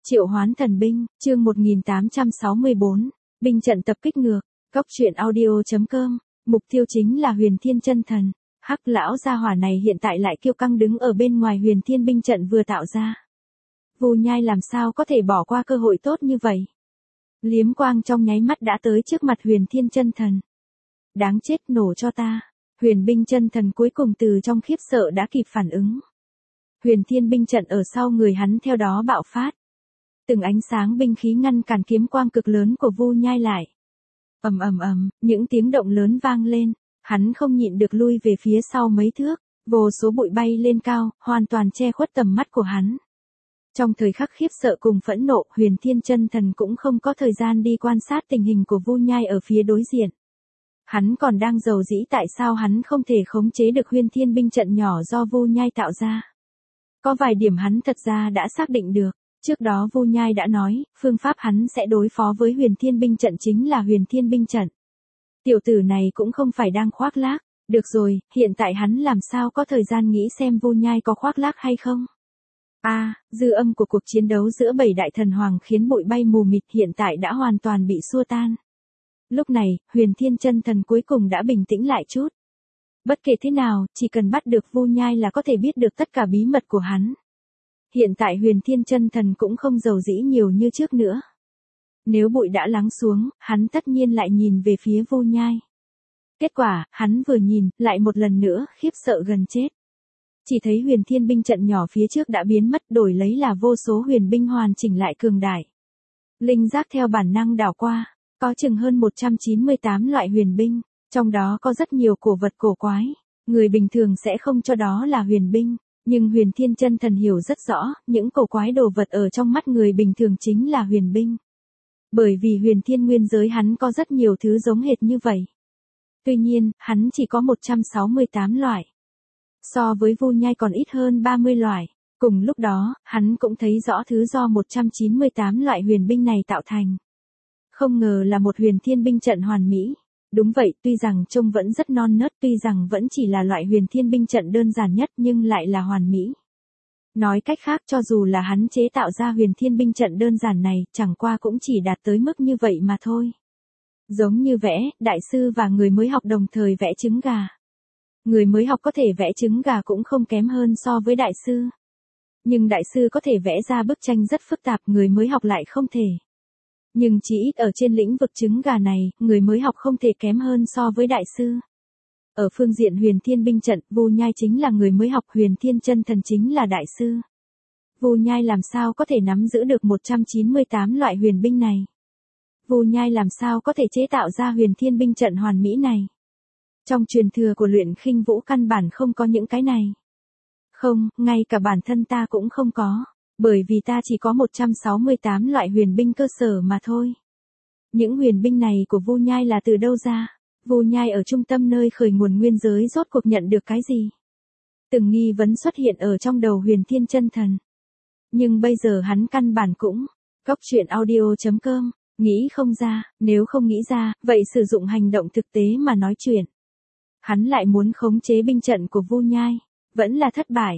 Triệu hoán thần binh, chương 1864, binh trận tập kích ngược, góc truyện audio.com, mục tiêu chính là Huyền Thiên Chân Thần. Hắc lão gia hỏa này hiện tại lại kiêu căng đứng ở bên ngoài Huyền Thiên binh trận vừa tạo ra. Vu Nhai làm sao có thể bỏ qua cơ hội tốt như vậy? Liếm quang trong nháy mắt đã tới trước mặt Huyền Thiên Chân Thần. Đáng chết, nổ cho ta. Huyền binh chân thần cuối cùng từ trong khiếp sợ đã kịp phản ứng. Huyền Thiên binh trận ở sau người hắn theo đó bạo phát. Từng ánh sáng binh khí ngăn cản kiếm quang cực lớn của Vu Nhai lại. Ầm ầm ầm, những tiếng động lớn vang lên, hắn không nhịn được lui về phía sau mấy thước, vô số bụi bay lên cao, hoàn toàn che khuất tầm mắt của hắn. Trong thời khắc khiếp sợ cùng phẫn nộ, Huyền Thiên Chân Thần cũng không có thời gian đi quan sát tình hình của Vu Nhai ở phía đối diện. Hắn còn đang rầu rĩ tại sao hắn không thể khống chế được Huyền Thiên binh trận nhỏ do Vu Nhai tạo ra. Có vài điểm hắn thật ra đã xác định được. Trước đó Vu Nhai đã nói, phương pháp hắn sẽ đối phó với Huyền Thiên binh trận chính là Huyền Thiên binh trận. Tiểu tử này cũng không phải đang khoác lác. Được rồi, hiện tại hắn làm sao có thời gian nghĩ xem Vu Nhai có khoác lác hay không. Dư âm của cuộc chiến đấu giữa 7 đại thần hoàng khiến bụi bay mù mịt hiện tại đã hoàn toàn bị xua tan. Lúc này, Huyền Thiên Chân Thần cuối cùng đã bình tĩnh lại chút. Bất kể thế nào, chỉ cần bắt được Vu Nhai là có thể biết được tất cả bí mật của hắn. Hiện tại Huyền Thiên Chân Thần cũng không rầu rĩ nhiều như trước nữa. Nếu bụi đã lắng xuống, hắn tất nhiên lại nhìn về phía Vu Nhai. Kết quả, hắn vừa nhìn, lại một lần nữa, khiếp sợ gần chết. Chỉ thấy Huyền Thiên binh trận nhỏ phía trước đã biến mất, đổi lấy là vô số huyền binh hoàn chỉnh lại cường đại. Linh giác theo bản năng đảo qua, có chừng hơn 198 loại huyền binh, trong đó có rất nhiều cổ vật cổ quái. Người bình thường sẽ không cho đó là huyền binh. Nhưng Huyền Thiên Chân Thần hiểu rất rõ, những cổ quái đồ vật ở trong mắt người bình thường chính là huyền binh. Bởi vì Huyền Thiên nguyên giới hắn có rất nhiều thứ giống hệt như vậy. Tuy nhiên, hắn chỉ có 168 loại. So với Vu Nhai còn ít hơn 30 loại. Cùng lúc đó, hắn cũng thấy rõ thứ do 198 loại huyền binh này tạo thành. Không ngờ là một Huyền Thiên binh trận hoàn mỹ. Đúng vậy, tuy rằng trông vẫn rất non nớt, tuy rằng vẫn chỉ là loại Huyền Thiên binh trận đơn giản nhất nhưng lại là hoàn mỹ. Nói cách khác, cho dù là hắn chế tạo ra Huyền Thiên binh trận đơn giản này, chẳng qua cũng chỉ đạt tới mức như vậy mà thôi. Giống như vẽ, đại sư và người mới học đồng thời vẽ trứng gà. Người mới học có thể vẽ trứng gà cũng không kém hơn so với đại sư. Nhưng đại sư có thể vẽ ra bức tranh rất phức tạp, người mới học lại không thể. Nhưng chỉ ít ở trên lĩnh vực trứng gà này, người mới học không thể kém hơn so với đại sư. Ở phương diện Huyền Thiên binh trận, Vu Nhai chính là người mới học, Huyền Thiên Chân Thần chính là đại sư. Vu Nhai làm sao có thể nắm giữ được 198 loại huyền binh này? Vu Nhai làm sao có thể chế tạo ra Huyền Thiên binh trận hoàn mỹ này? Trong truyền thừa của Luyện Khinh Vũ căn bản không có những cái này. Không, ngay cả bản thân ta cũng không có. Bởi vì ta chỉ có 168 loại huyền binh cơ sở mà thôi. Những huyền binh này của Vu Nhai là từ đâu ra? Vu Nhai ở trung tâm nơi khởi nguồn nguyên giới rốt cuộc nhận được cái gì? Từng nghi vấn xuất hiện ở trong đầu Huyền Thiên Chân Thần. Nhưng bây giờ hắn căn bản cũng, góc truyện audio.com, nghĩ không ra, nếu không nghĩ ra, vậy sử dụng hành động thực tế mà nói chuyện. Hắn lại muốn khống chế binh trận của Vu Nhai. Vẫn là thất bại,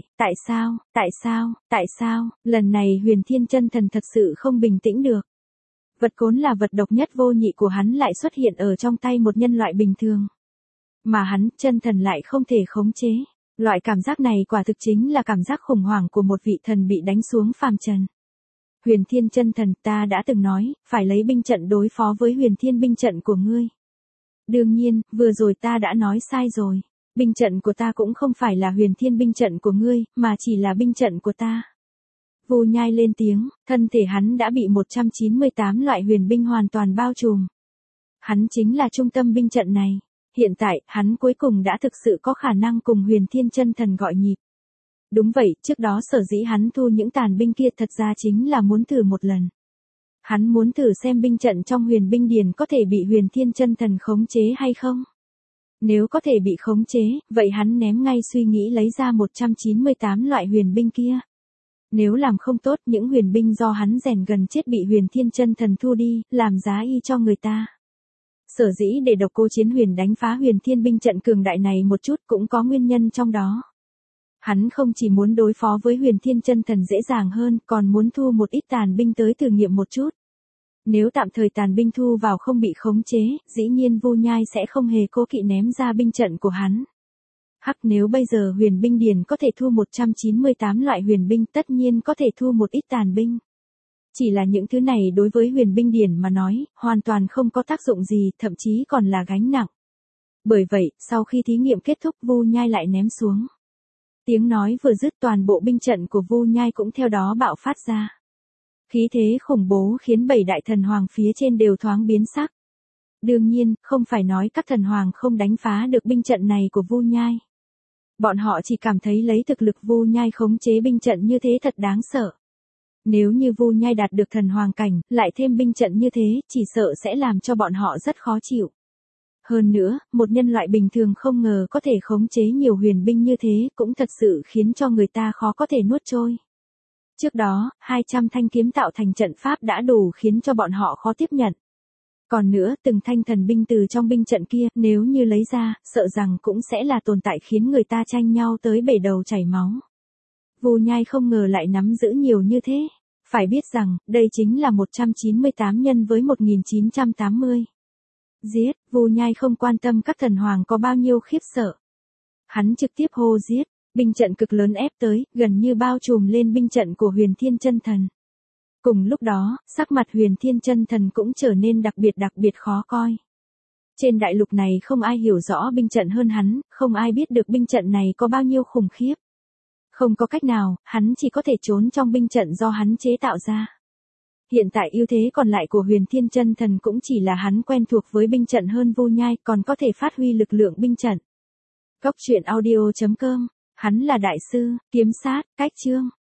tại sao, lần này Huyền Thiên Chân Thần thật sự không bình tĩnh được. Vật cốn là vật độc nhất vô nhị của hắn lại xuất hiện ở trong tay một nhân loại bình thường. Mà hắn, chân thần lại không thể khống chế. Loại cảm giác này quả thực chính là cảm giác khủng hoảng của một vị thần bị đánh xuống phàm trần. Huyền Thiên Chân Thần, ta đã từng nói, phải lấy binh trận đối phó với Huyền Thiên binh trận của ngươi. Đương nhiên, vừa rồi ta đã nói sai rồi. Binh trận của ta cũng không phải là Huyền Thiên binh trận của ngươi, mà chỉ là binh trận của ta. Vu Nhai lên tiếng, thân thể hắn đã bị 198 loại huyền binh hoàn toàn bao trùm. Hắn chính là trung tâm binh trận này. Hiện tại, hắn cuối cùng đã thực sự có khả năng cùng Huyền Thiên Chân Thần gọi nhịp. Đúng vậy, trước đó sở dĩ hắn thu những tàn binh kia thật ra chính là muốn thử một lần. Hắn muốn thử xem binh trận trong huyền binh điền có thể bị Huyền Thiên Chân Thần khống chế hay không. Nếu có thể bị khống chế, vậy hắn ném ngay suy nghĩ lấy ra 198 loại huyền binh kia. Nếu làm không tốt, những huyền binh do hắn rèn gần chết bị Huyền Thiên Chân Thần thu đi, làm giá y cho người ta. Sở dĩ để Độc Cô Chiến Huyền đánh phá Huyền Thiên binh trận cường đại này một chút cũng có nguyên nhân trong đó. Hắn không chỉ muốn đối phó với Huyền Thiên Chân Thần dễ dàng hơn, còn muốn thu một ít tàn binh tới thử nghiệm một chút. Nếu tạm thời tàn binh thu vào không bị khống chế, dĩ nhiên Vu Nhai sẽ không hề cố kỵ ném ra binh trận của hắn. Hắc, nếu bây giờ huyền binh điền có thể thu 198 loại huyền binh, tất nhiên có thể thu một ít tàn binh. Chỉ là những thứ này đối với huyền binh điền mà nói, hoàn toàn không có tác dụng gì, thậm chí còn là gánh nặng. Bởi vậy, sau khi thí nghiệm kết thúc, Vu Nhai lại ném xuống. Tiếng nói vừa dứt, toàn bộ binh trận của Vu Nhai cũng theo đó bạo phát ra. Khí thế khủng bố khiến 7 đại thần hoàng phía trên đều thoáng biến sắc. Đương nhiên, không phải nói các thần hoàng không đánh phá được binh trận này của Vu Nhai. Bọn họ chỉ cảm thấy lấy thực lực Vu Nhai khống chế binh trận như thế thật đáng sợ. Nếu như Vu Nhai đạt được thần hoàng cảnh, lại thêm binh trận như thế, chỉ sợ sẽ làm cho bọn họ rất khó chịu. Hơn nữa, một nhân loại bình thường không ngờ có thể khống chế nhiều huyền binh như thế, cũng thật sự khiến cho người ta khó có thể nuốt trôi. Trước đó, 200 thanh kiếm tạo thành trận pháp đã đủ khiến cho bọn họ khó tiếp nhận. Còn nữa, từng thanh thần binh từ trong binh trận kia, nếu như lấy ra, sợ rằng cũng sẽ là tồn tại khiến người ta tranh nhau tới bể đầu chảy máu. Vu Nhai không ngờ lại nắm giữ nhiều như thế. Phải biết rằng, đây chính là 198 nhân với 1980. Giết, Vu Nhai không quan tâm các thần hoàng có bao nhiêu khiếp sợ. Hắn trực tiếp hô giết, binh trận cực lớn ép tới, gần như bao trùm lên binh trận của Huyền Thiên Chân Thần. Cùng lúc đó, sắc mặt Huyền Thiên Chân Thần cũng trở nên đặc biệt khó coi. Trên đại lục này không ai hiểu rõ binh trận hơn hắn, không ai biết được binh trận này có bao nhiêu khủng khiếp. Không có cách nào, hắn chỉ có thể trốn trong binh trận do hắn chế tạo ra. Hiện tại ưu thế còn lại của Huyền Thiên Chân Thần cũng chỉ là hắn quen thuộc với binh trận hơn Vu Nhai, còn có thể phát huy lực lượng binh trận. Cốc truyện audio.com, hắn là đại sư, kiếm sát, cách chương.